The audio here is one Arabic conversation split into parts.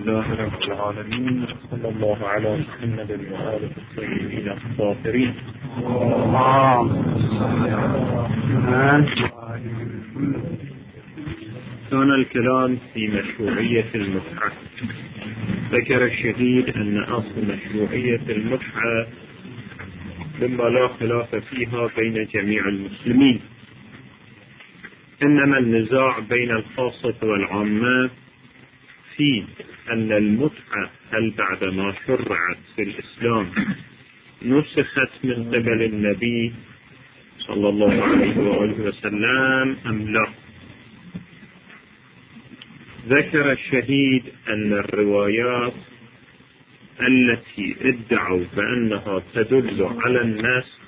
لله رب العالمين، صلى الله على محمد وآله الطيبين الطاهرين. كان الكلام في مشروعية المتعة. ذكر الشهيد أن أصل مشروعية المتعة مما لا خلاف فيها بين جميع المسلمين، إنما النزاع بين الخاصة والعامة في أن المتعة هل بعدما شرعت في الإسلام نسخت من قبل النبي صلى الله عليه وآله وسلم أم لا. ذكر الشهيد أن الروايات التي ادعوا بأنها تدل على الناس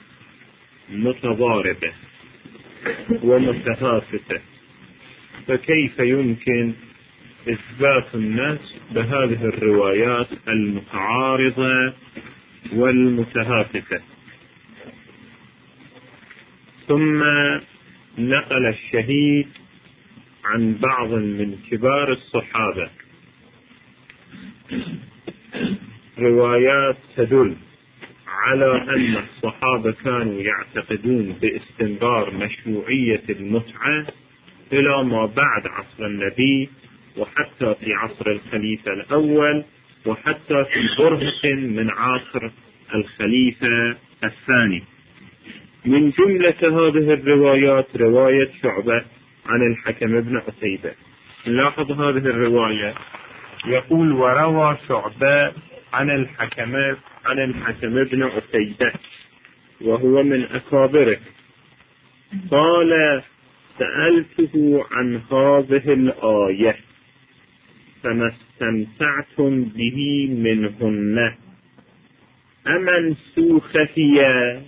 متضاربة ومتهافتة، فكيف يمكن إثبات الناس بهذه الروايات المتعارضة والمتهافتة؟ ثم نقل الشهيد عن بعض من كبار الصحابة روايات تدل على أن الصحابة كانوا يعتقدون باستمرار مشروعية المتعة إلى ما بعد عصر النبي، وحتى في عصر الخليفة الأول، وحتى في برهة من عصر الخليفة الثاني. من جملة هذه الروايات رواية شعبة عن الحكم بن عتيبة. نلاحظ هذه الرواية، يقول: وروى شعبة عن الحكم بن عتيبة وهو من أكابره، قال: سألته عن هذه الآية فما استمتعتم به منهن أمنسوخ هي؟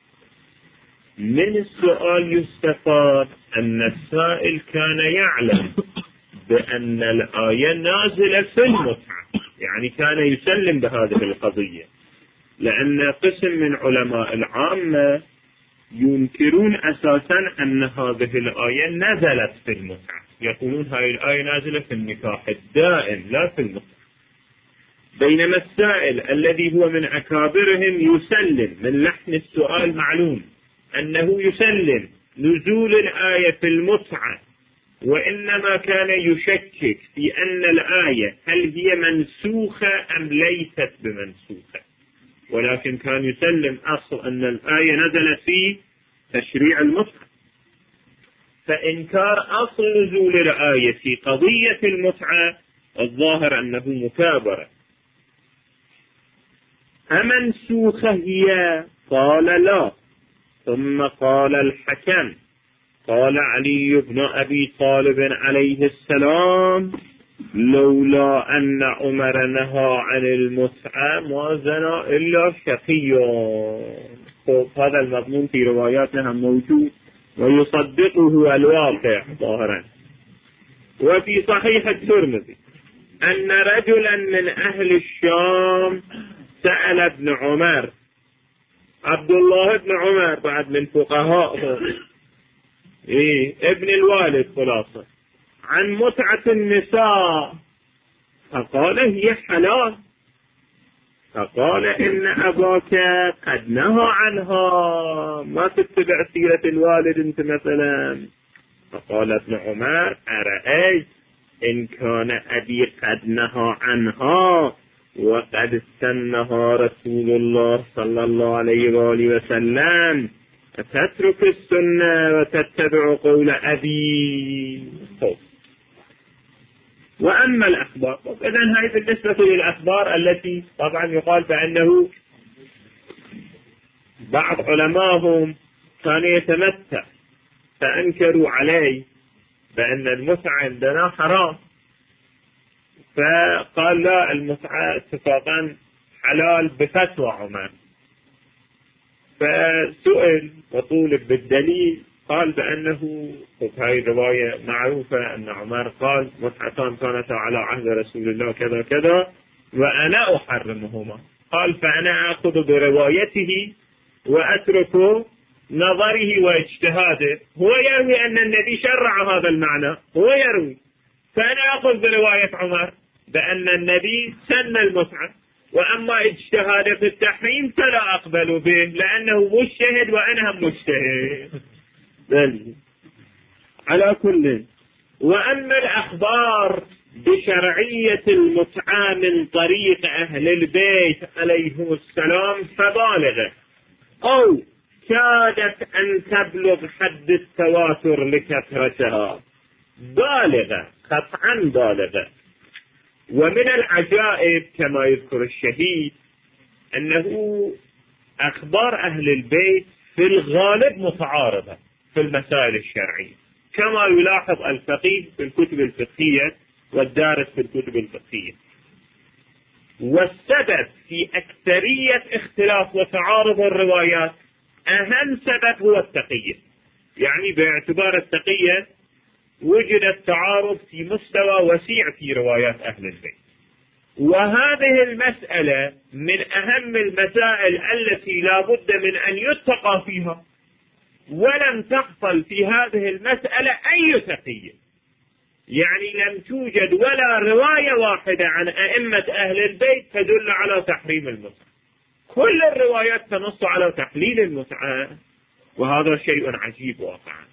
من السؤال يستفاد أن السائل كان يعلم بأن الآية نازلة في المتعة، يعني كان يسلم بهذه القضية، لأن قسم من علماء العامة ينكرون أساسا أن هذه الآية نزلت في المتعة، يقولون هذه الآية نازلة في النكاح الدائم لا في المتعة. بينما السائل الذي هو من أكابرهم يسلم، من لحن السؤال معلوم أنه يسلم نزول الآية في المتعة، وإنما كان يشكك في أن الآية هل هي منسوخة أم ليست بمنسوخة، ولكن كان يسلم أصل أن الآية نزلت في تشريع المتعة. فإنكار أصل نزول الآية في قضية المتعة الظاهر أنه مكابرة. أمنسوخة هي؟ قال لا. ثم قال الحكم: قال علي بن أبي طالب عليه السلام: لولا أن عمر نهى عن المتعة ما زنى إلا شقي. هذا المضمون في رواياتنا موجود ويصدقه الواقع ظاهرا. وفي صحيح الترمذي أن رجلا من أهل الشام سأل ابن عمر، عبد الله بن عمر بعد من فقهاء ابن الوالد خلاصة، عن متعة النساء، فقال: هي حلال. فقال: إن أباك قد نهى عنها، ما تتبع سيرة الوالد أنت مثلا. فقال ابن عمر: أرأيت إن كان أبي قد نهى عنها وقد سنها رسول الله صلى الله عليه وآله وسلم فتترك السنة وتتبع قول أبي. وأما الأخبار، إذن هذه بالنسبة للأخبار التي طبعا يقال بأنه بعض علماءهم كان يتمتع فأنكروا عليه بأن المتعة عندنا حرام، فقال لا، المتعة اتفاقا حلال بفتوى عمر. فسئل وطولب بالدليل، قال بأنه هذه الرواية معروفة أن عمر قال: متعتان كانتا على عهد رسول الله كذا كذا وأنا أحرمهما. قال: فأنا أخذ بروايته وأترك نظره واجتهاده. هو يروي أن النبي شرع هذا المعنى، هو يروي، فأنا أخذ برواية عمر بأن النبي سن المتعة، وأما اجتهاد في التحريم فلا أقبل به لأنه مجتهد وأنا هم مجتهد. على كل، وأما الأخبار بشرعية المتعة من طريق أهل البيت عليهم السلام فبالغة أو كادت أن تبلغ حد التواتر لكثرتها، بالغة قطعا بالغة. ومن العجائب كما يذكر الشهيد أنه أخبار أهل البيت في الغالب متعارضة في المسائل الشرعية، كما يلاحظ الفقيه في الكتب الفقهية والدارس في الكتب الفقهية. والسبب في أكثرية اختلاف وتعارض الروايات أهم سبب هو التقية، يعني باعتبار التقية وجد التعارض في مستوى وسيع في روايات أهل البيت. وهذه المسألة من أهم المسائل التي لا بد من أن يتقى فيها، ولم تحصل في هذه المسألة أي تقية، يعني لم توجد ولا رواية واحدة عن أئمة أهل البيت تدل على تحريم المتعة، كل الروايات تنص على تحليل المتعة، وهذا شيء عجيب واقعا.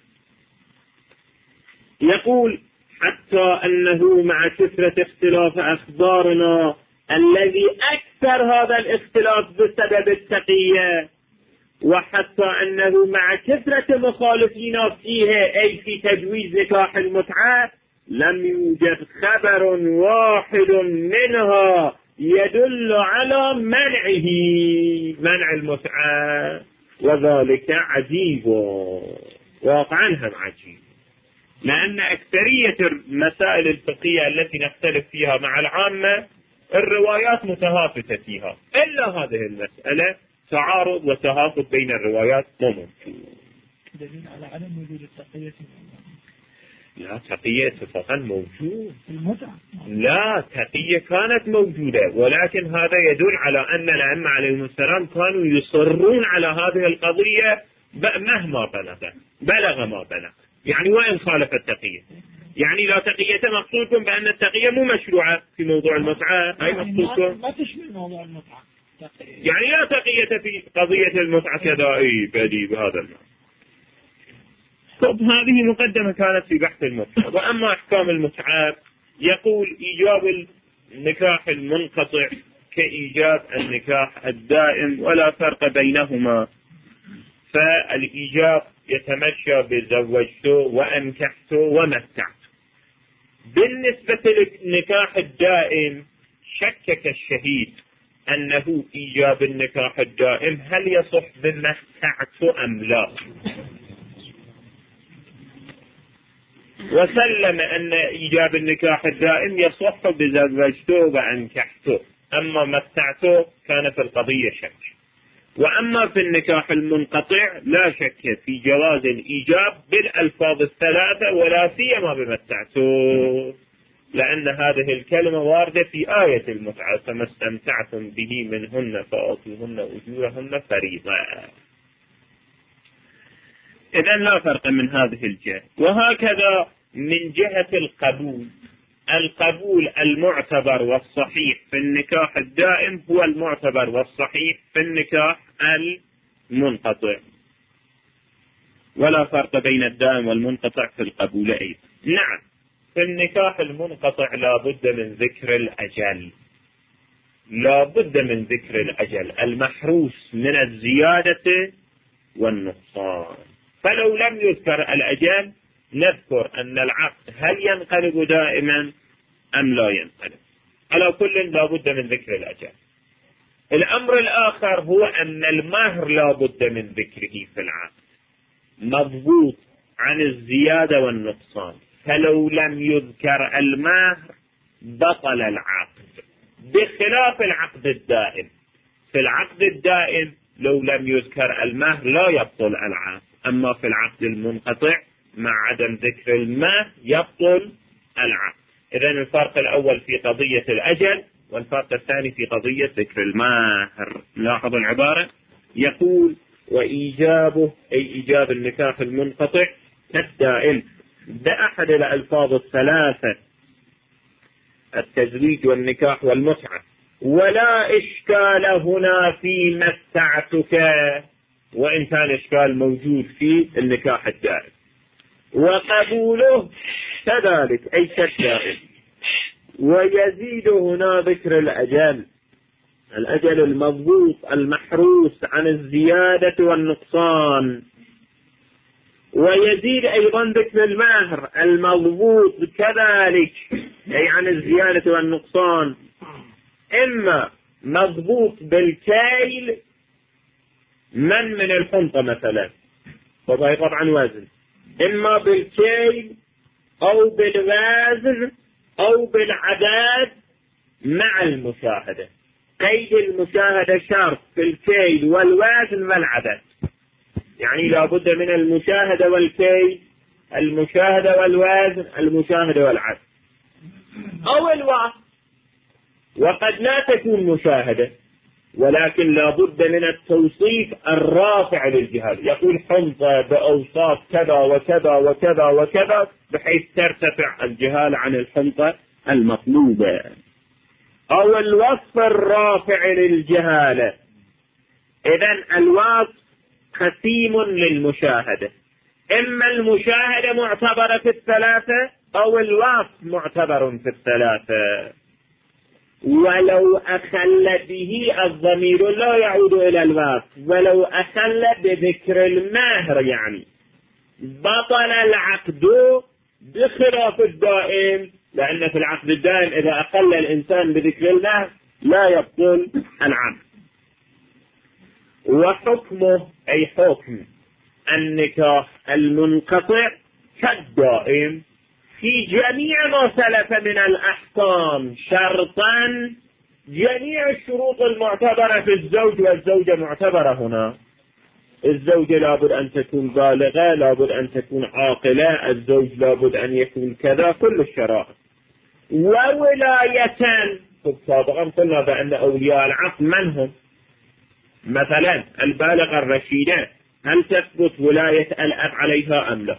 يقول حتى أنه مع كثرة اختلاف أخبارنا الذي أكثر هذا الاختلاف بسبب التقية، وحتى أنه مع كثرة مخالفين فيها أي في تجويز نكاح المتعة لم يوجد خبر واحد منها يدل على منع المتعة، وذلك عجيب واقعا هم عجيب، لأن أكثرية المسائل الفقهية التي نختلف فيها مع العامة الروايات متهافتة فيها، إلا هذه المسألة تعارض وتهافت بين الروايات ممكن. دليل على عدم وجود التقية. لا، تقية اتفاقا موجود. المتعة لا، تقية كانت موجودة، ولكن هذا يدل على أن الأئمة عليهم السلام كانوا يصرون على هذه القضية مهما بلغ ما بلغ، يعني وإن خالف التقية. يعني لا تقية مقصودكم بأن التقية مو مشروعة في موضوع المتعة، أي مقصودكم ما تشمل موضوع المتعة، يعني لا تقية في قضية المتعة كذا. بدي بهذا المعنى. طب هذه مقدمة كانت في بحث المتعة. وأما أحكام المتعة يقول إيجاب النكاح المنقطع كإيجاب النكاح الدائم ولا فرق بينهما، فالإيجاب يتمشى بزوجته وأنكحته ومتعته. بالنسبة للنكاح الدائم شكك الشهيد أنه إيجاب النكاح الدائم هل يصح بمتعته أم لا، وسلم أن إيجاب النكاح الدائم يصح بزوجته وأنكحته، أما متعته كان في القضية شك. وأما في النكاح المنقطع لا شك في جواز الإيجاب بالألفاظ الثلاثة ولا سيما بمتعته، لأن هذه الكلمة واردة في آية المتعة فما استمتعتم به منهن فآتوهن أجورهن فريضة. إذن لا فرق من هذه الجهة. وهكذا من جهة القبول المعتبر والصحيح في النكاح الدائم هو المعتبر والصحيح في النكاح المنقطع، ولا فرق بين الدائم والمنقطع في القبول أيضا. نعم، في النكاح المنقطع لا بد من ذكر الأجل، لا بد من ذكر الأجل المحروس من الزيادة والنقصان. فلو لم يذكر الأجل نذكر أن العقد هل ينقلب دائما أم لا ينقلب. على كل لا بد من ذكر الأجل. الأمر الآخر هو أن المهر لا بد من ذكره في العقد، مضبوط عن الزيادة والنقصان، فلو لم يذكر المهر بطل العقد، بخلاف العقد الدائم. في العقد الدائم لو لم يذكر المهر لا يبطل العقد، أما في العقد المنقطع مع عدم ذكر المهر يبطل العقد. إذن الفرق الأول في قضية الأجل، والفرق الثاني في قضية ذكر المهر. لاحظوا العبارة، يقول وإيجابه أي إيجاب النكاح المنقطع كالدائم بأحد الألفاظ الثلاثة التزويج والنكاح والمتعة. ولا إشكال هنا في متعتك، وإن كان إشكال موجود في النكاح الدائم. وقبوله كذلك أي كالدائم. ويزيد هنا ذكر الأجل المضبوط المحروس عن الزيادة والنقصان. ويزيد أيضا ذكر المهر المضبوط كذلك أي عن الزيادة والنقصان، إما مضبوط بالكيل من الحنطة مثلا، وهي طبعا وزن، إما بالكيل أو بالوزن أو بالعدد مع المشاهدة. قيد المشاهدة شرط في الكيل والوزن والعدد، يعني لابد من المشاهدة والكيل، المشاهدة والوزن، المشاهدة والعدد، أو الوصف. وقد لا تكون مشاهدة ولكن لابد من التوصيف الرافع للجهال، يقول حنطة بأوصاف كذا وكذا وكذا وكذا بحيث ترتفع الجهال عن الحنطة المطلوبة، أو الوصف الرافع للجهالة. إذن الوصف قسيم للمشاهدة، إما المشاهدة معتبرة في الثلاثة أو الوصف معتبر في الثلاثة. ولو أخل به الضمير لا يعود إلى الوصف، ولو أخل بذكر المهر يعني بطل العقد بخلاف الدائم، لأن في العقد الدائم إذا أقل الإنسان بذكر المهر لا يبطل العقد. وحكمه أي حكم النكاح المنقطع كالدائم في جميع ما سلف من الأحكام شرطا، جميع الشروط المعتبرة في الزوج والزوجة معتبرة هنا. الزوجة لابد أن تكون بالغة، لابد أن تكون عاقلة، الزوج لابد أن يكون كذا، كل الشرائط. وولاية سابقا قلنا بأن أولياء العقد من هم؟ مثلا البالغة الرشيدة هل تثبت ولاية الأب عليها أم لا؟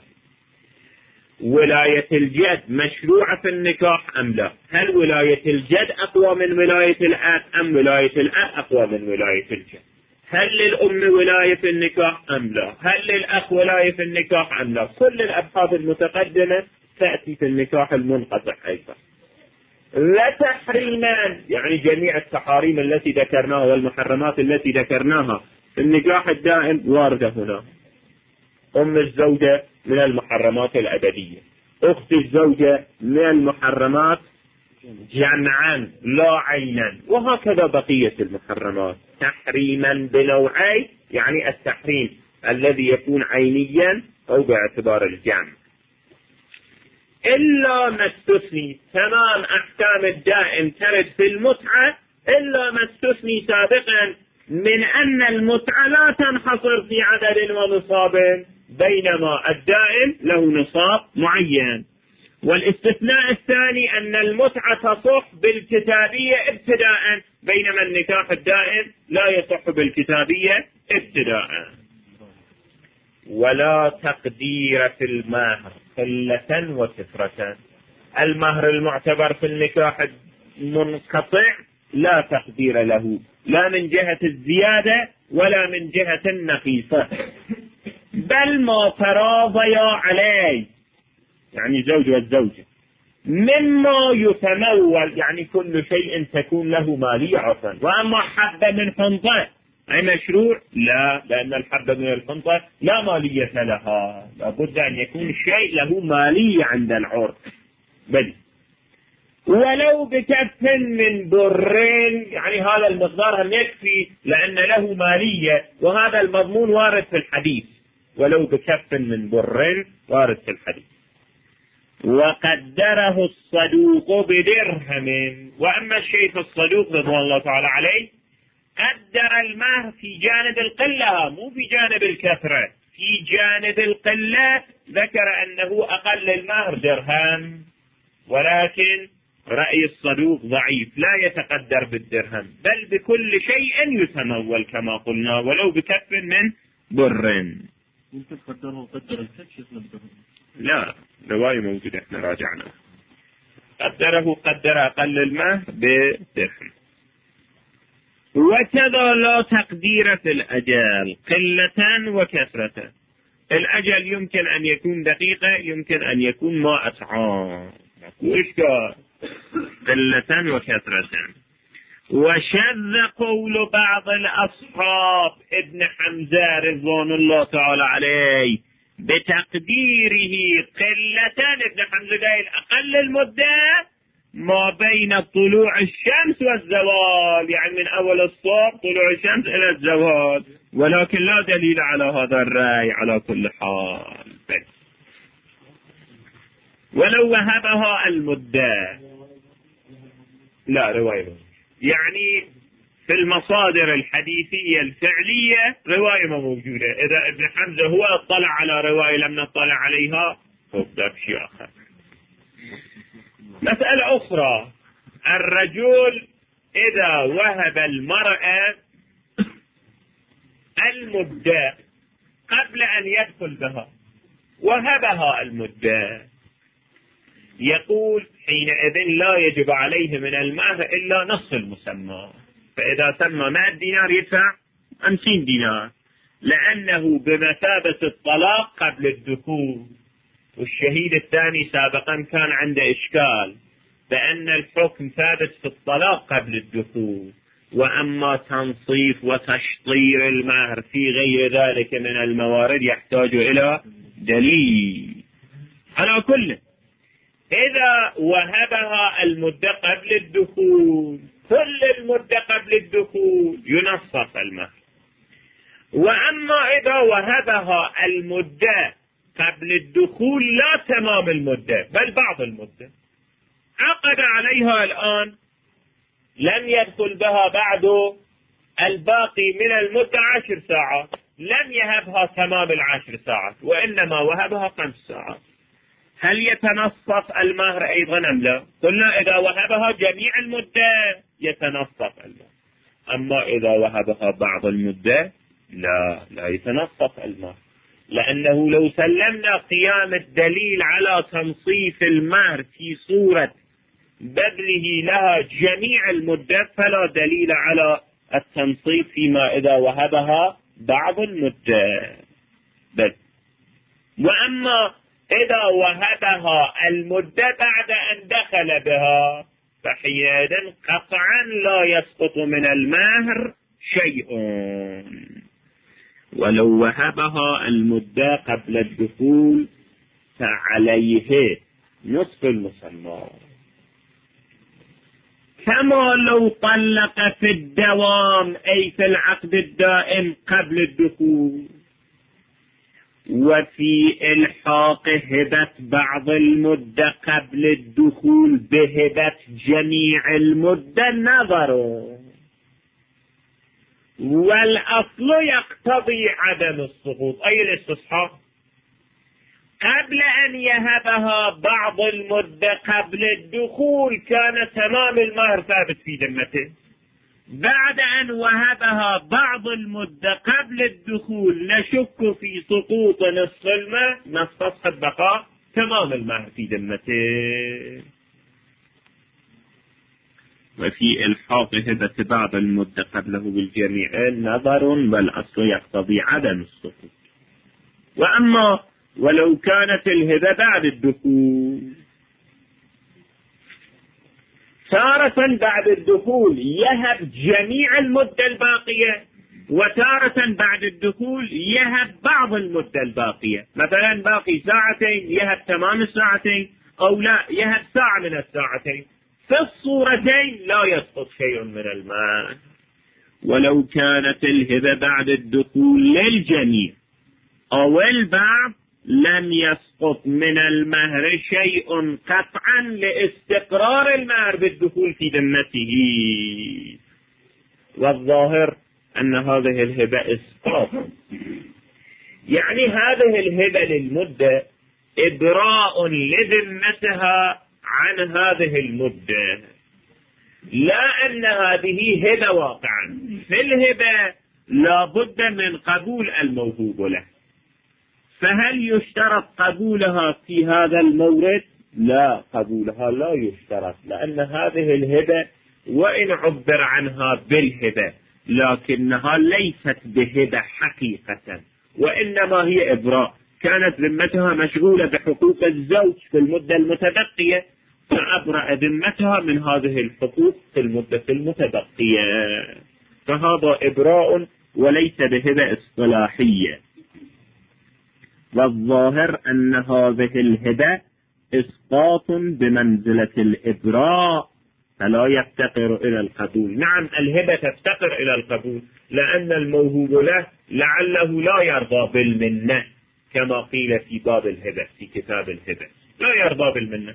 ولاية الجد مشروعة في النكاح أم لا؟ هل ولاية الجد أقوى من ولاية الأب أم ولاية الأب أقوى من ولاية الجد؟ هل للأم ولاية في النكاح أم لا؟ هل للأخ ولاية في النكاح أم لا؟ كل الأبحاث المتقدمة تأتي في النكاح المنقطع أيضا. وتحريمان يعني جميع التحاريم التي ذكرناها والمحرمات التي ذكرناها في النكاح الدائم واردة هنا. أم الزوجة من المحرمات الأبدية، أخت الزوجة من المحرمات جمعا لا عينا، وهكذا بقية المحرمات تحريما بنوعين، يعني التحريم الذي يكون عينيا أو باعتبار الجمع. إلا ما استثني، تمام أحكام الدائم ترد في المتعة، إلا ما استثني سابقا من أن المتعة لا تنحصر في عدد ونصاب، بينما الدائم له نصاب معين. والاستثناء الثاني أن المتعة تصح بالكتابية ابتداء، بينما النكاح الدائم لا يصح بالكتابية ابتداء. ولا تقدير في المهر قلة وكثرة. المهر المعتبر في النكاح المنقطع لا تقدير له، لا من جهة الزيادة ولا من جهة النقيصة، بل ما تراضيا عليه يعني زوج والزوجة مما يتمول، يعني كل شيء تكون له مالية عفوا. وأما حبة من حنطة أي مشروع؟ لا، لأن الحبة من الحنطة لا مالية لها، لابد أن يكون الشيء له مالية عند العرف. بل ولو بكف من برين، يعني هذا المقدار هم يكفي لأن له مالية، وهذا المضمون وارد في الحديث، ولو بكف من برين وارد في الحديث. وقدره الصدوق بدرهم. وأما الشيخ الصدوق رضوان الله تعالى عليه قدر المهر في جانب القلة مو في جانب الكثرة. في جانب القلة ذكر أنه أقل المهر درهم، ولكن رأي الصدوق ضعيف، لا يتقدر بالدرهم بل بكل شيء يتمول كما قلنا ولو بكف من بر. ممكن تقدره وقدر الكف. لا، رواية موجودة احنا راجعنا. قدر أقل المهر بدرهم. وكذا لا تقدير في الأجل قلة وكثرة. الأجل يمكن أن يكون دقيقة، يمكن أن يكون ماء عام، إشكال قلة وكثرة. وشذ قول بعض الأصحاب ابن حمزة رضوان الله تعالى عليه بتقديره قلة. ابن حمزة قال أقل المدة ما بين طلوع الشمس والزوال، يعني من أول الصبح طلوع الشمس إلى الزوال، ولكن لا دليل على هذا الرأي على كل حال. ولو وهبها المدة، لا رواية، يعني في المصادر الحديثية الفعلية رواية ما موجودة. إذا ابن حمزة هو اطلع على رواية لم نطلع عليها فبدأ بشيء آخر. مسألة أخرى، الرجل إذا وهب المرأة المدة قبل أن يدخل بها، وهبها المدة، يقول حينئذ لا يجب عليه من المهر إلا نصف المسمى. فإذا سمى 100 دينار يدفع 50 دينار، لأنه بمثابة الطلاق قبل الدخول. والشهيد الثاني سابقا كان عنده إشكال بأن الحكم ثابت في الطلاق قبل الدخول، وأما تنصيف وتشطير المهر في غير ذلك من الموارد يحتاج إلى دليل. على كل، إذا وهبها المدة قبل الدخول، كل المدة قبل الدخول ينصف المهر. وأما إذا وهبها المدة قبل الدخول لا تمام المدة بل بعض المدة، عقد عليها الآن لم يدخل بها بعد الباقي من المدة 10 ساعات، لم يهبها تمام 10 ساعات وإنما وهبها 5 ساعات، هل يتنصف المهر أيضا أم لا؟ قلنا إذا وهبها جميع المدة يتنصف المهر، أما إذا وهبها بعض المدة لا يتنصف المهر، لأنه لو سلمنا قيام الدليل على تنصيف المهر في صورة بذله لها جميع المدة فلا دليل على التنصيف فيما إذا وهبها بعض المدة بس. وأما إذا وهبها المدة بعد أن دخل بها فحينئذ قطعا لا يسقط من المهر شيء. ولو وهبها المدة قبل الدخول فعليه نصف المسمى، كما لو طلق في الدوام أي في العقد الدائم قبل الدخول. وفي إلحاق هبة بعض المدة قبل الدخول بهبة جميع المدة نظر، والأصل يقتضي عدم السقوط أي الاستصحاب. قبل أن يهبها بعض المدة قبل الدخول كان تمام المهر ثابت في ذمته، بعد أن وهبها بعض المدة قبل الدخول نشك في سقوط نصف المهر، نستصحب بقاء تمام المهر في ذمته. وفي إلحاق هبة بعض المدة قبله بالجميع نظر، والأصل يقتضي عدم السقوط. وأما ولو كانت الهبة بعد الدخول، تارة بعد الدخول يهب جميع المدة الباقية، وتارة بعد الدخول يهب بعض المدة الباقية، مثلا باقي ساعتين يهب تمام الساعتين، أو لا يهب ساعة من الساعتين، في الصورتين لا يسقط شيء من المال. ولو كانت الهبة بعد الدخول للجميع أو البعض لم يسقط من المهر شيء قطعا لاستقرار المهر بالدخول في ذمته. والظاهر أن هذه الهبة إسقاط، يعني هذه الهبة للمدة إبراء لذمتها عن هذه المدة، لا أن هذه هبة واقعا. في الهبة لا بد من قبول الموهوب له، فهل يشترط قبولها في هذا المورد؟ لا، قبولها لا يشترط، لأن هذه الهبة وإن عبر عنها بالهبة لكنها ليست بهبة حقيقة، وإنما هي إبراء. كانت ذمتها مشغولة بحقوق الزوج في المدة المتبقية، فأبرأ ذمتها من هذه الحقوق في المدة المتبقية، فهذا إبراء وليس بهبة اصطلاحية. والظاهر أن هذه الهبة إسقاط بمنزلة الإبراء فلا يفتقر إلى القبول. نعم، الهبة تفتقر إلى القبول، لأن الموهوب له لعله لا يرضى بالمنة، كما قيل في باب الهبة في كتاب الهبة، لا يرضى بالمنة،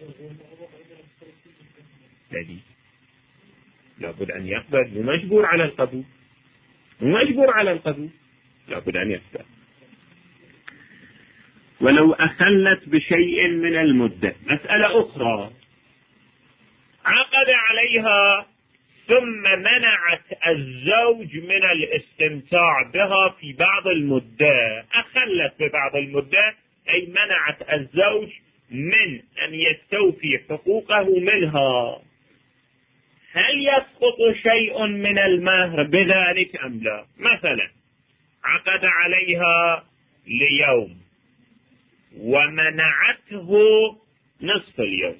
لابد أن يقبل، ومجبور على القبول، ومجبور على القبول، لابد أن يقبل. ولو أخلت بشيء من المدة، مسألة أخرى، عقد عليها ثم منعت الزوج من الاستمتاع بها في بعض المدة، أخلت ببعض المدة أي منعت الزوج من أن يستوفي حقوقه منها، هل يسقط شيء من المهر بذلك أم لا؟ مثلا عقد عليها ليوم ومنعته نصف اليوم،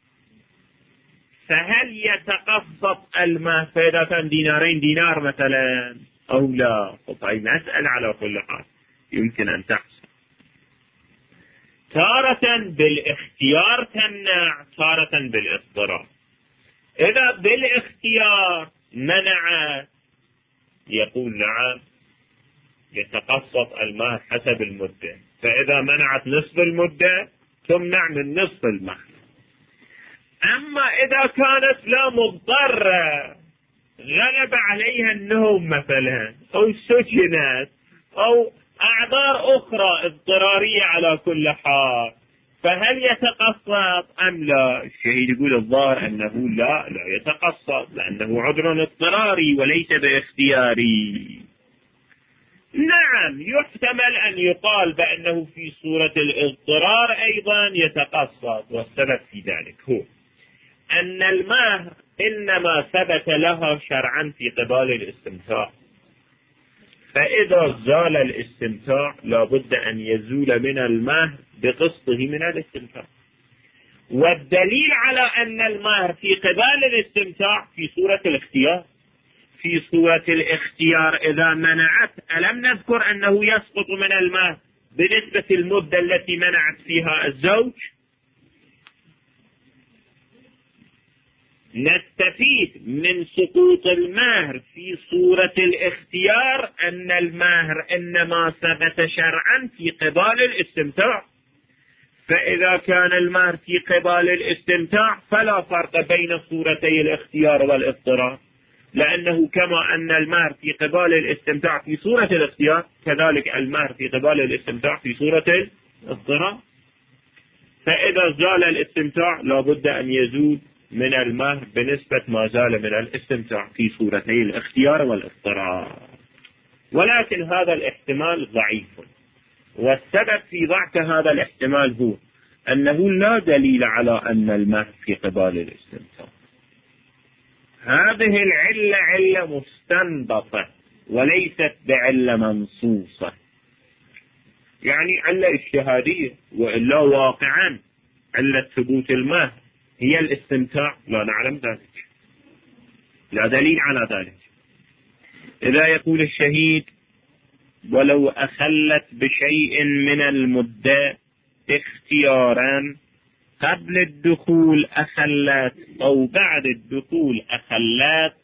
فهل يتقسط المهر؟ فإذا كان دينارين دينار مثلا أو لا؟ طيب نسأل على كل حال يمكن أن تحصل. تارة بالاختيار تمنع، تارة بالاضطرار. إذا بالاختيار منع يقول نعم يتقسط المهر حسب المدة، فإذا منعت نصف المدة تمنع من نصف المهر. أما إذا كانت لا مضطرة، غلب عليها النوم مثلا أو سجنت أو أعذار أخرى اضطرارية على كل حال، فهل يتقسط أم لا؟ الشهيد يقول الظاهر أنه لا يتقسط، لأنه عذر اضطراري وليس باختياري. نعم يحتمل أن يقال بأنه في صورة الاضطرار أيضا يتقسط، والسبب في ذلك هو أن المهر إنما ثبت لها شرعا في قبال الاستمتاع، فإذا زال الاستمتاع لابد أن يزول من المهر بقسطه من الاستمتاع. والدليل على أن المهر في قبال الاستمتاع في صورة الاختيار. في صورة الاختيار إذا منعت، ألم نذكر أنه يسقط من المهر بنسبة المدة التي منعت فيها الزوج؟ نستفيد من سقوط المهر في صورة الاختيار أن المهر إنما ثبت شرعا في قبال الاستمتاع، فإذا كان المهر في قبال الاستمتاع فلا فرق بين صورتي الاختيار والاضطرار، لأنه كما أن المهر في قبال الاستمتاع في صورة الاختيار كذلك المهر في قبال الاستمتاع في صورة الاضطرار. فإذا زال الاستمتاع لابد أن يزول من المهر بنسبة ما زال من الاستمتاع في صورتي الاختيار والاضطرار، ولكن هذا الاحتمال ضعيف، والسبب في ضعف هذا الاحتمال هو أنه لا دليل على أن المهر في قبال الاستمتاع. هذه العلة علة مستنبطة وليست بعلة منصوصة، يعني علة اجتهادية، وإلا واقعا علة ثبوت المهر هي الاستمتاع، لا نعلم ذلك، لا دليل على ذلك. إذا يقول الشهيد ولو أخلت بشيء من المدة اختيارا قبل الدخول أخلت أو بعد الدخول أخلت،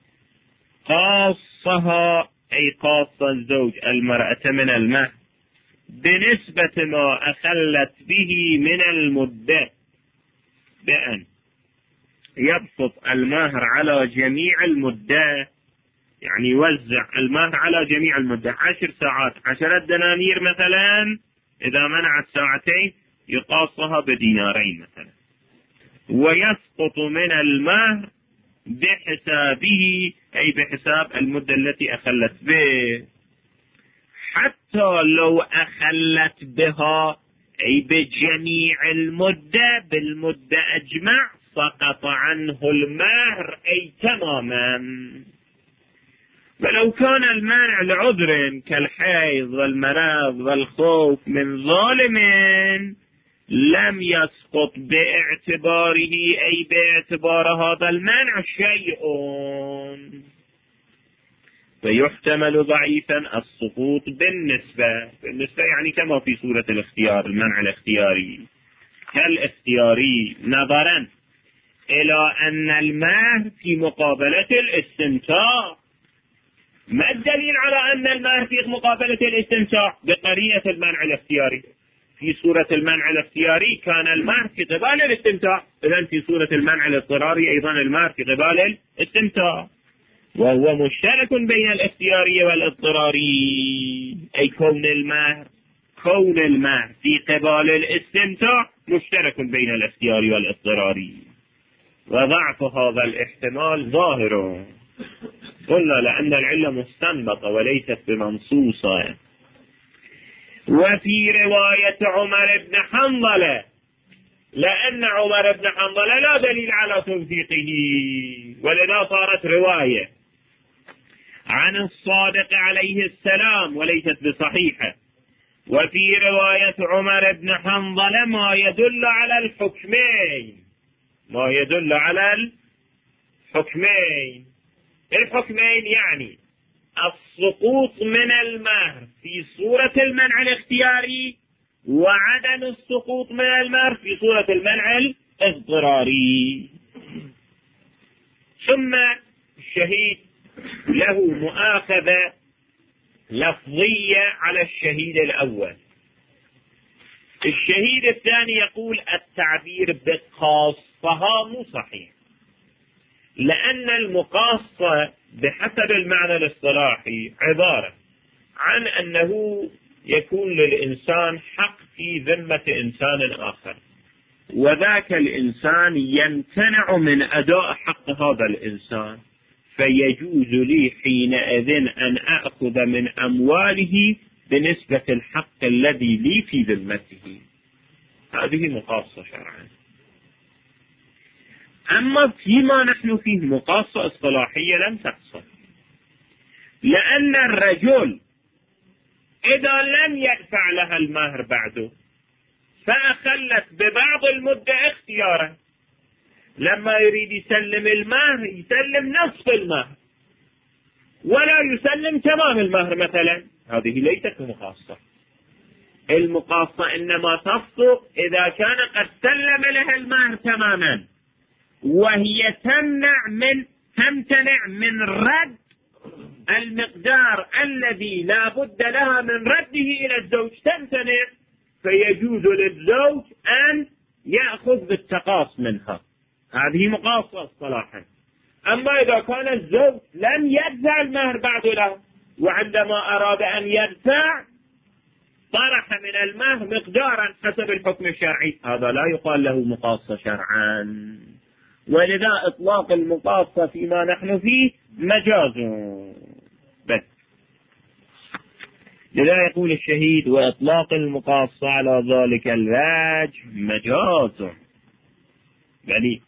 قاصها أي قاص الزوج المرأة من المهر بنسبة ما أخلت به من المدة، بأن يبسط المهر على جميع المدة، يعني يوزع المهر على جميع المدة 10 ساعات 10 دنانير مثلا، إذا منعت ساعتين يقاصها بدينارين مثلا، ويسقط من المهر بحسابه أي بحساب المدة التي أخلت به، حتى لو أخلت بها أي بجميع المدة، بالمدة أجمع سقط عنه المهر أي تماما. ولو كان المانع لعذر كالحيض والمرض والخوف من ظالم لم يسقط باعتباره، أي باعتبار هذا المانع شيء، فيحتمل ضعيفا السقوط بالنسبة يعني كما في سورة الاختيار، المنع الاختياري كالاختياري، نظرا إلى أن المهر في مقابلة الاستمتاع. ما الدليل على أن المهر في مقابلة الاستمتاع؟ بقرينة المنع الاختياري. في سورة المنع الاختياري كان المهر في قبال الاستمتاع، إذن في سورة المنع الاضطراري أيضا المهر في قبال الاستمتاع، وهو مشترك بين الاختياري والاضطراري، أي كون المهر في قبال الاستمتاع مشترك بين الاختياري والاضطراري، وضعف هذا الاحتمال ظاهر. قلنا لأن العلة مستنبطة وليست بمنصوصة. وفي رواية عمر بن حنظلة، لأن عمر بن حنظلة لا دليل على توثيقه، ولذا صارت رواية عن الصادق عليه السلام وليست بصحيحة. وفي رواية عمر بن حنظلة ما يدل على الحكمين، يعني السقوط من المهر في صورة المنع الاختياري، وعدم السقوط من المهر في صورة المنع الاضطراري. ثم الشهيد له مؤاخذة لفظية على الشهيد الأول. الشهيد الثاني يقول التعبير بقاصها مو صحيح، لأن المقاصة بحسب المعنى الاصطلاحي عبارة عن أنه يكون للإنسان حق في ذمة إنسان آخر، وذاك الإنسان يمتنع من أداء حق هذا الإنسان، فيجوز لي حينئذ أن أخذ من أمواله بنسبة الحق الذي لي في ذمته. هذه مقاصة شرعا. أما فيما نحن فيه مقاصة اصطلاحية لم تحصل، لأن الرجل إذا لم يدفع لها المهر بعده فأخلت ببعض المدة اختيارا، لما يريد يسلم المهر يسلم نصف المهر ولا يسلم تمام المهر مثلا. هذه ليست مقاصة. المقاصة إنما تصدق إذا كان قد سلم لها المهر تماما، وهي تمتنع من رد المقدار الذي لا بد لها من رده إلى الزوج، تمتنع، فيجوز للزوج أن يأخذ بالتقاص منها. هذه مقاصة اصطلاحا. أما إذا كان الزوج لم يدفع المهر بعد له، وعندما أراد أن يدفع طرح من المهر مقدارا حسب الحكم الشرعي، هذا لا يقال له مقاصة شرعا. ولذا إطلاق المقاصة فيما نحن فيه مجاز بس. لذا يقول الشهيد وإطلاق المقاصة على ذلك الوجه مجاز. يعني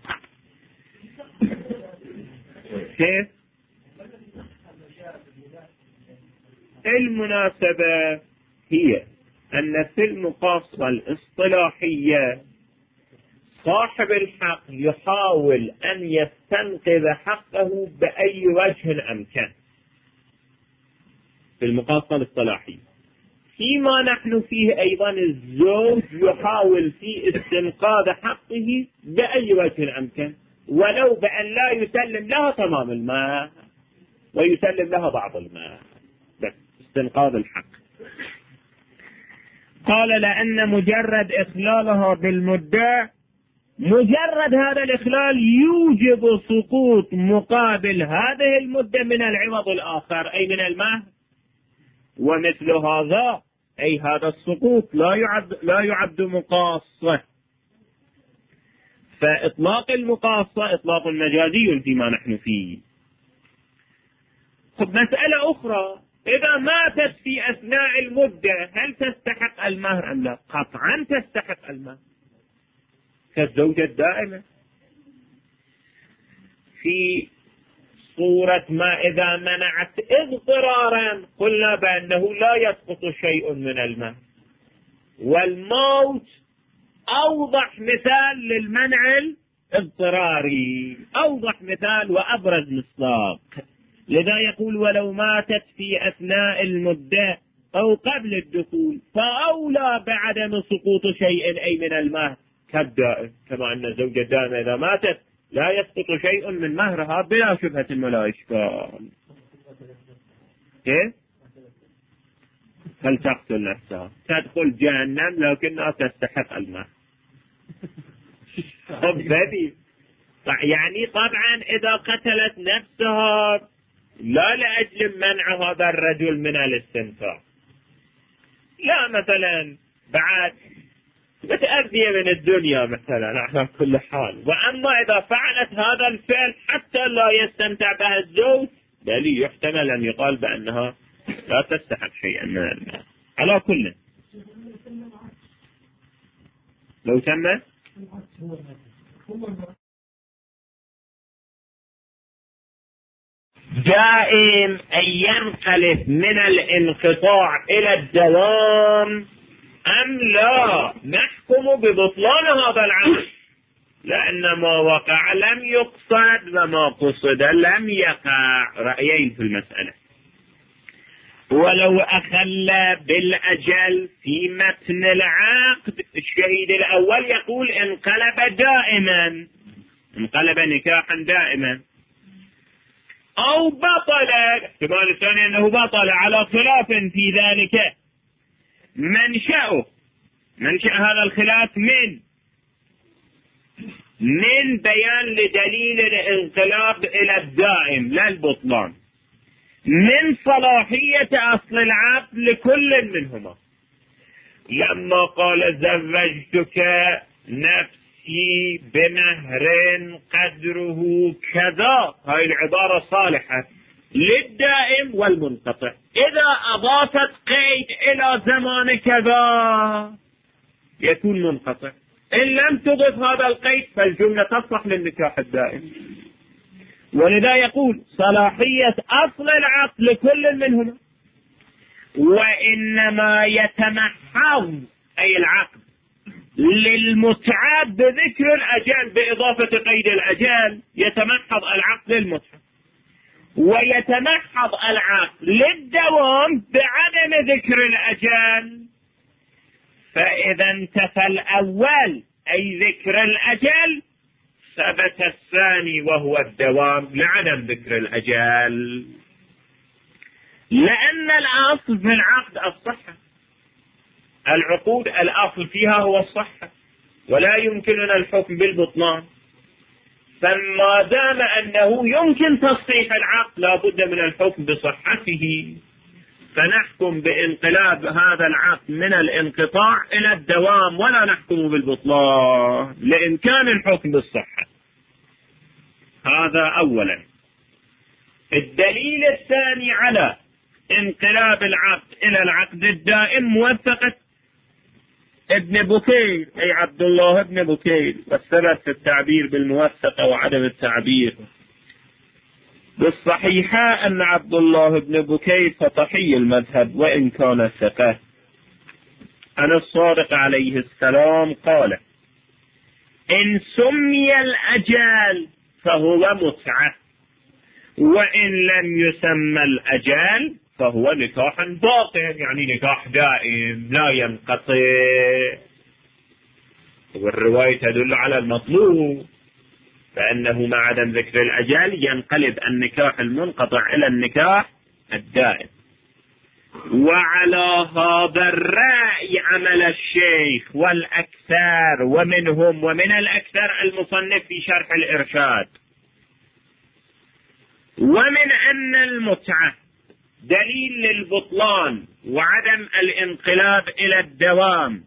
كيف؟ المناسبة هي أن في المقاصة الاصطلاحية صاحب الحق يحاول أن يستنقذ حقه بأي وجه أمكن في المقاصة الاصطلاحية. فيما نحن فيه أيضا الزوج يحاول في استنقاذ حقه بأي وجه أمكن، ولو بأن لا يسلم لها تمام المال ويسلم لها بعض المال، بس استنقاذ الحق. قال لأن مجرد إخلالها بالمدة، مجرد هذا الإخلال يوجب سقوط مقابل هذه المدة من العوض الآخر أي من المهر، ومثل هذا أي هذا السقوط لا يعد مقاصة. فإطلاق المقاصة إطلاق مجازي فيما نحن فيه. طب مسألة أخرى، إذا ماتت في أثناء المدة هل تستحق المهر أم لا؟ قطعا تستحق المهر كالزوجة الدائمة. في صورة ما إذا منعت اضطرارا قلنا بأنه لا يسقط شيء من المهر، والموت أوضح مثال للمنع الاضطراري، أوضح مثال وأبرز مصداق. لذا يقول ولو ماتت في أثناء المدة أو قبل الدخول فأولى بعدم سقوط شيء أي من المهر كالدائم، كما أن الزوجة الدائمة إذا ماتت لا يسقط شيء من مهرها بلا شبهة ولا إشكال. كيف؟ هل تقتل نفسها تدخل جهنم لكنها تستحق المهر. يعني طبعا إذا قتلت نفسها لا لأجل منع هذا الرجل من الاستمتاع، لا مثلا بعد متأذية من الدنيا مثلا على كل حال، وأما إذا فعلت هذا الفعل حتى لا يستمتع بها الزوج بل يحتمل أن يقال بأنها لا تستحق شيئا من المال. على كل لو تم دائم أن ينقلب من الانقطاع إلى الدوام أم لا نحكم ببطلان هذا العقد، لأن ما وقع لم يقصد وما قصد لم يقع. رأيين في المسألة. ولو أخل بالأجل في متن العقد الشهيد الأول يقول انقلب دائما، انقلب نكاحا دائما، أو بطل، احتمال الثاني أنه بطل على خلاف في ذلك. منشأ هذا الخلاف من بيان لدليل الانقلاب إلى الدائم لا البطلان، من صلاحية أصل العقد لكل منهما. لما قال زوجتك نفسي بمهر قدره كذا، هاي العبارة صالحة للدائم والمنقطع. إذا أضافت قيد إلى زمان كذا يكون منقطع، إن لم تضف هذا القيد فالجملة تصلح للنكاح الدائم. ولذا يقول صلاحية أصل العقد لكل منهما، وإنما يتمحض أي العقد للمتعة بذكر الأجل بإضافة قيد الأجل، يتمحض العقد للمتعة، ويتمحض العقد للدوام بعدم ذكر الأجل. فإذا انتفى الأول أي ذكر الأجل ثبت الثاني وهو الدوام لعدم ذكر الأجل، لأن الأصل في العقد الصحة. العقود الأصل فيها هو الصحة، ولا يمكننا الحكم بالبطلان. فما دام أنه يمكن تصحيح العقد لا بد من الحكم بصحته، فنحكم بانقلاب هذا العقد من الانقطاع إلى الدوام ولا نحكم بالبطلان لإمكان الحكم بالصحة. هذا أولا. الدليل الثاني على انقلاب العقد إلى العقد الدائم موثقة ابن بكير أي عبد الله ابن بكير، والسبب في التعبير بالموثقة وعدم التعبير بالصحيحة أن عبد الله ابن بكير فطحي المذهب وإن كان ثقة، أن الصادق عليه السلام قال إن سمي الأجل فهو متعة، وإن لم يسمى الأجل فهو نكاح باطل، يعني نكاح دائم لا ينقطع. والرواية تدل على المطلوب، فإنه مع عدم ذكر الأجل ينقلب النكاح المنقطع إلى النكاح الدائم. وعلى هذا الرأي عمل الشيخ والأكثر، ومن الأكثر المصنف في شرح الإرشاد. ومن أن المتعة دليل للبطلان وعدم الانقلاب إلى الدوام،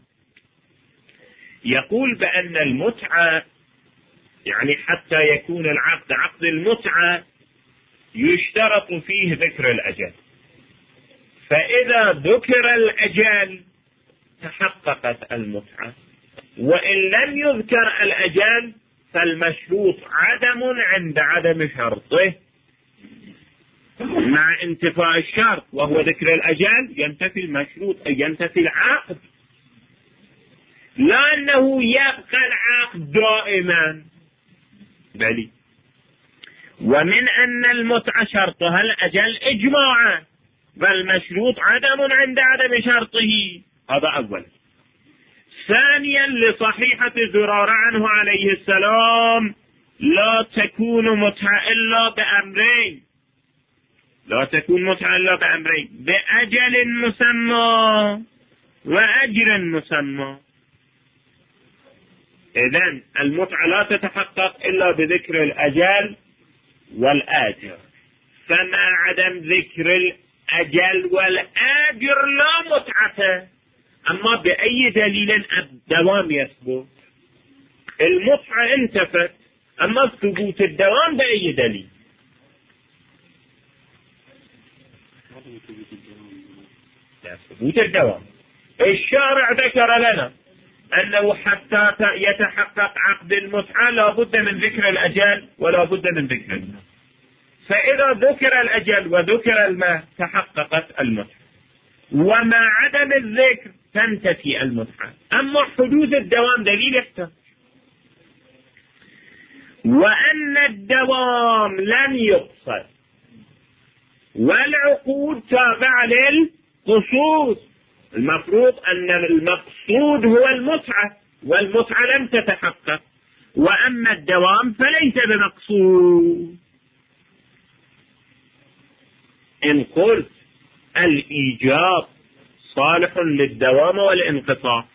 يقول بأن المتعة يعني حتى يكون العقد عقد المتعة يشترط فيه ذكر الأجل. فإذا ذكر الأجل تحققت المتعة، وإن لم يذكر الأجل فالمشروط عدم عند عدم شرطه، مع انتفاء الشرط وهو ذكر الأجل ينتفي المشروط أي ينتفي العقد، لا أنه يبقى العقد دائما. بل ومن أن المتعة شرطها الأجل إجماعا، فالمشروط عدم عند عدم شرطه. هذا أول. ثانيا لصحيحة زرارة عنه عليه السلام لا تكون متعة إلا بأمرين، لا تكون متعة إلا بأمرين: بأجل مسمى وأجر مسمى. إذن المتعة لا تتحقق إلا بذكر الأجل والآجر، فما عدم ذكر الأجل والآجر لا متعة. أما بأي دليل الدوام يثبت؟ المتعة انتفت، أما ثبوت الدوام بأي دليل؟ لا، ثبوت الدوام. الشارع ذكر لنا أنه حتى يتحقق عقد المتعة لا بد من ذكر الأجل ولا بد من ذكر الماء، فإذا ذكر الأجل وذكر الماء تحققت المتعة، وما عدم الذكر تنتفي المتعة. أما حدوث الدوام دليل يحتاج. وأن الدوام لم يقصد، والعقود تابعة للقصود، المفروض أن المقصود هو المتعة، والمتعة لم تتحقق. وأما الدوام فليس بمقصود. إن قلت الإيجاب صالح للدوام والانقطاع،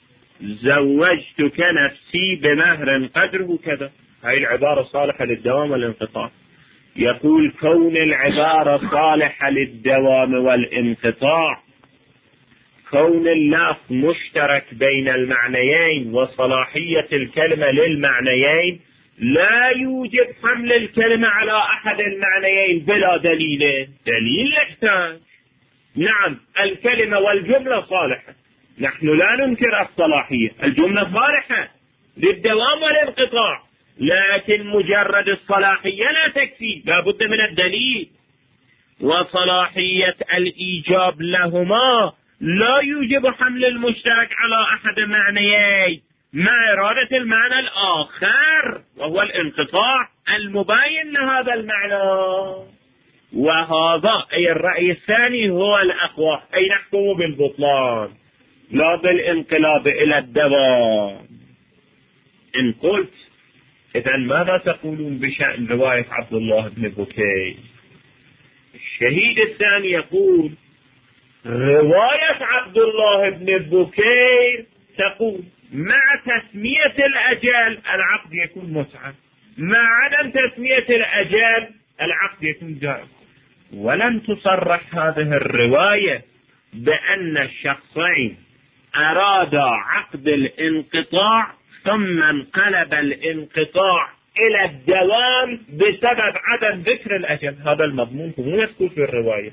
زوجتك نفسي بمهر قدره كذا، هاي العبارة صالحة للدوام والانقطاع. يقول كون العبارة صالحة للدوام والانقطاع، كون اللفظ مشترك بين المعنيين وصلاحية الكلمة للمعنيين لا يوجب حمل الكلمة على أحد المعنيين بلا دليل. دليل يحتاج. نعم الكلمة والجملة صالحة، نحن لا ننكر الصلاحية، الجملة صالحة للدوام والانقطاع، لكن مجرد الصلاحية لا تكفي، لا بد من الدليل. وصلاحية الإيجاب لهما لا يوجب حمل المشترك على أحد معنيين مع إرادة المعنى الآخر وهو الانقطاع المباين لهذا المعنى. وهذا أي الرأي الثاني هو الأقوى، أي نحكم بالبطلان لا بالانقلاب إلى الدوام. إن قلت إذن ماذا تقولون بشأن رواية عبد الله بن بكير؟ الشهيد الثاني يقول رواية عبد الله بن بكير تقول مع تسمية الأجل العقد يكون متعة، مع عدم تسمية الأجل العقد يكون دائم. ولم تصرح هذه الرواية بأن الشخصين أرادا عقد الانقطاع ثم انقلب الانقطاع إلى الدوام بسبب عدم ذكر الأجل. هذا المضمون مو مذكور في الرواية.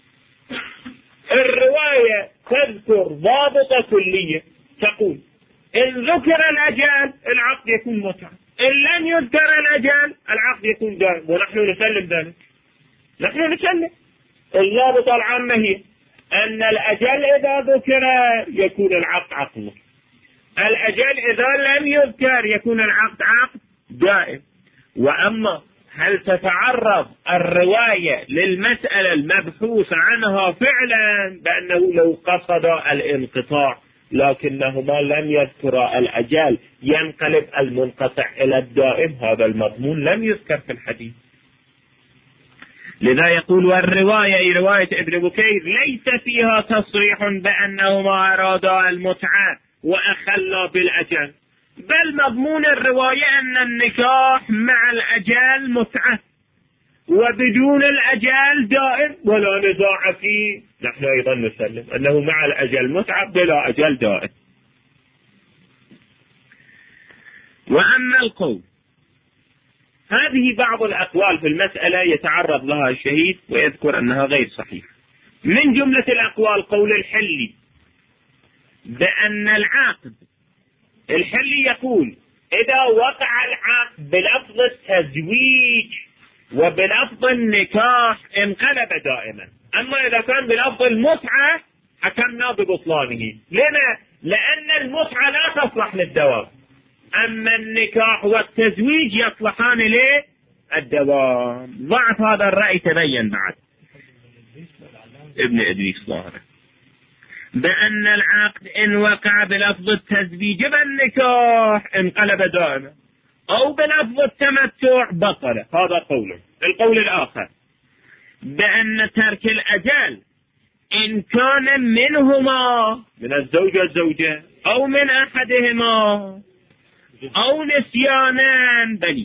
الرواية تذكر ضابطة كلية تقول إن ذكر الأجل العقد يكون متعة، إن لم يذكر الأجل العقد يكون دائم، ونحن نسلم ذلك. نحن نسلم. الضابطة العامة هي أن الأجل إذا ذكر يكون العقد عقد، الأجل إذا لم يذكر يكون العقد عقد دائم. وأما هل تتعرض الرواية للمسألة المبحوث عنها فعلا بأنه لو قصد الانقطاع لكنهما لم يذكر الأجل ينقلب المنقطع إلى الدائم، هذا المضمون لم يذكر في الحديث. لذا يقول والرواية رواية ابن بكير ليس فيها تصريح بأنهما أرادا المتعة وأخلا بالأجل، بل مضمون الرواية أن النكاح مع الأجل متعة وبدون الأجل دائم ولا نزاع فيه. نحن أيضا نسلم أنه مع الأجل متعة بلا أجل دائم. وأما القول، هذه بعض الأقوال في المسألة يتعرض لها الشهيد ويذكر أنها غير صحيحة. من جملة الأقوال قول الحلي بأن العقد الحلي يقول إذا وقع العقد بلفظ التزويج وبلفظ النكاح انقلب دائما، أما إذا كان بلفظ المتعة حكمنا ببطلانه. لما؟ لأن المتعة لا تصلح للدوام، أما النكاح والتزويج يصلحان للدوام. ضعف هذا الرأي تبين بعد ابن إدريس ظاهره بأن العقد إن وقع بلفظ التزويج بالنكاح انقلب دائما، أو بلفظ التمتع بطل. هذا قوله. القول الآخر بأن ترك الأجل إن كان منهما، من الزوج والزوجة، أو من أحدهما، أو نسيانا،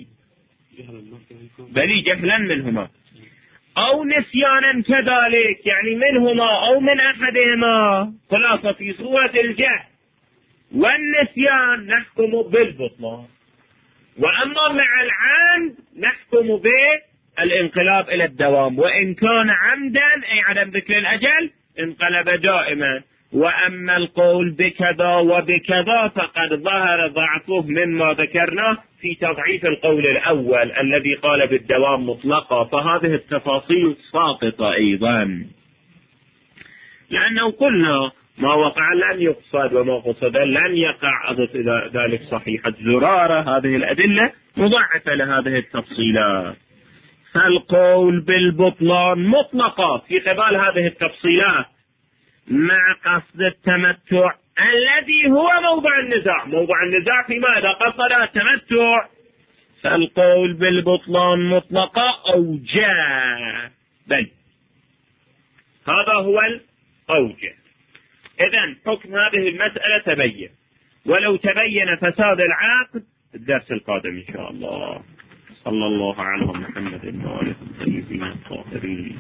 بلي جهلا منهما، أو نسيانا كذلك، يعني منهما أو من أحدهما. خلاصة في صورة الجهل والنسيان نحكم بالبطلان، وأما مع العمد نحكم بالانقلاب إلى الدوام، وإن كان عمدا أي عدم ذكر الأجل انقلب دائما. وأما القول بكذا وبكذا فقد ظهر ضعفه مما ذكرناه في تضعيف القول الأول الذي قال بالدوام مطلقا، فهذه التفاصيل ساقطة أيضا، لأنه قلنا ما وقع لن يقصد وما قصد لن يقع. أضف إلى ذلك صحيحة زرارة. هذه الأدلة مضاعفة لهذه التفصيلات. فالقول بالبطلان مطلقا في قبال هذه التفصيلات مع قصد التمتع الذي هو موضع النزاع. موضع النزاع فيما إذا قصد التمتع، فالقول بالبطلان مطلقا أوجه. بل هذا هو الأوجه. إذن حكم هذه المسألة تبين، ولو تبين فساد العقد الدرس القادم إن شاء الله. صلى الله على محمد وآله الطيبين الطاهرين.